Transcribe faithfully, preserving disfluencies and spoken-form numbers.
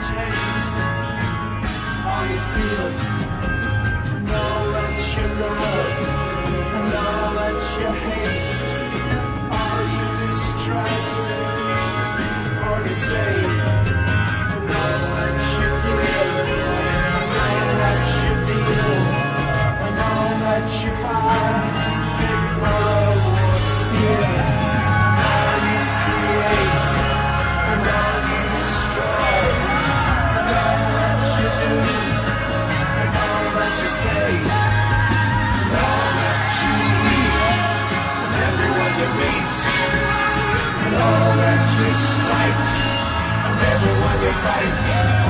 taste, all you feel, and all that you love, and all that you hate, all you distrust, or to save, and all that you give, and all that you deal, and all that you buy, big borrow or steal, all you create, and all you destroy, and all that you do, and all that you say, and all that you eat, and everyone you meet, and all that you slight, and everyone you fight.